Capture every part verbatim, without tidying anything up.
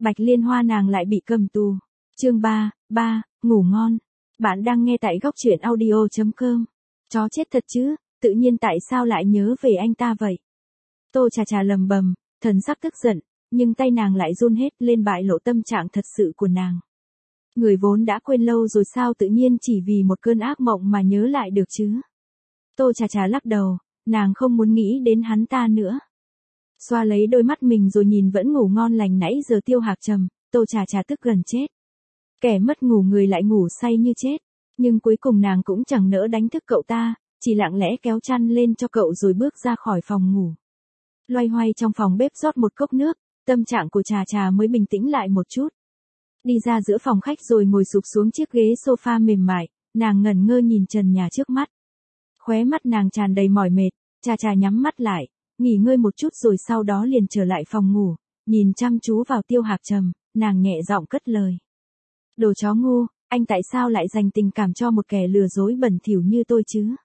Bạch Liên Hoa nàng lại bị cầm tù. Chương ba, ba, ngủ ngon. Bạn đang nghe tại góc truyện audio chấm com. Chó chết thật chứ, tự nhiên tại sao lại nhớ về anh ta vậy? Tô Trà Trà lầm bầm, thần sắc tức giận, nhưng tay nàng lại run hết lên bại lộ tâm trạng thật sự của nàng. Người vốn đã quên lâu rồi sao tự nhiên chỉ vì một cơn ác mộng mà nhớ lại được chứ? Tô Trà Trà lắc đầu, nàng không muốn nghĩ đến hắn ta nữa. Xoa lấy đôi mắt mình rồi nhìn vẫn ngủ ngon lành nãy giờ Tiêu Hạc Trầm, Tô Trà Trà tức gần chết. Kẻ mất ngủ người lại ngủ say như chết, nhưng cuối cùng nàng cũng chẳng nỡ đánh thức cậu ta, chỉ lặng lẽ kéo chăn lên cho cậu rồi bước ra khỏi phòng ngủ. Loay hoay trong phòng bếp rót một cốc nước, tâm trạng của Trà Trà mới bình tĩnh lại một chút. Đi ra giữa phòng khách rồi ngồi sụp xuống chiếc ghế sofa mềm mại, nàng ngẩn ngơ nhìn trần nhà trước mắt. Khóe mắt nàng tràn đầy mỏi mệt, Trà Trà nhắm mắt lại, nghỉ ngơi một chút rồi sau đó liền trở lại phòng ngủ, nhìn chăm chú vào Tiêu Hạc Trầm, nàng nhẹ giọng cất lời. Đồ chó ngu, anh tại sao lại dành tình cảm cho một kẻ lừa dối bẩn thỉu như tôi chứ?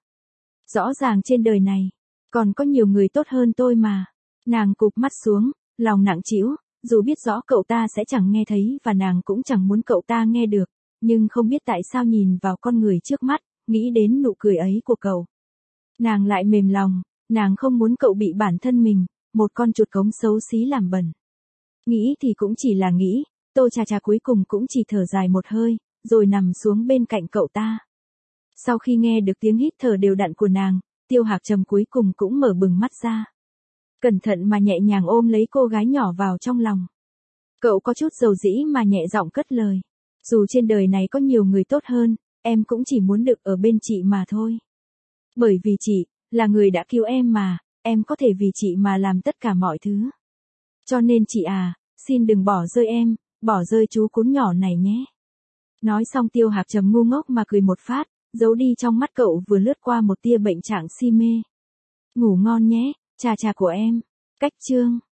Rõ ràng trên đời này, còn có nhiều người tốt hơn tôi mà. Nàng cụp mắt xuống, lòng nặng trĩu, dù biết rõ cậu ta sẽ chẳng nghe thấy và nàng cũng chẳng muốn cậu ta nghe được, nhưng không biết tại sao nhìn vào con người trước mắt, nghĩ đến nụ cười ấy của cậu. Nàng lại mềm lòng, nàng không muốn cậu bị bản thân mình, một con chuột cống xấu xí làm bẩn. Nghĩ thì cũng chỉ là nghĩ, Tô Trà Trà cuối cùng cũng chỉ thở dài một hơi, rồi nằm xuống bên cạnh cậu ta. Sau khi nghe được tiếng hít thở đều đặn của nàng, Tiêu Hạc Trầm cuối cùng cũng mở bừng mắt ra. Cẩn thận mà nhẹ nhàng ôm lấy cô gái nhỏ vào trong lòng. Cậu có chút dầu dĩ mà nhẹ giọng cất lời. Dù trên đời này có nhiều người tốt hơn, em cũng chỉ muốn được ở bên chị mà thôi. Bởi vì chị, là người đã cứu em mà, em có thể vì chị mà làm tất cả mọi thứ. Cho nên chị à, xin đừng bỏ rơi em, bỏ rơi chú cún nhỏ này nhé. Nói xong Tiêu Hạc Trầm ngu ngốc mà cười một phát, giấu đi trong mắt cậu vừa lướt qua một tia bệnh trạng si mê. Ngủ ngon nhé, Trà Trà của em. Cách chương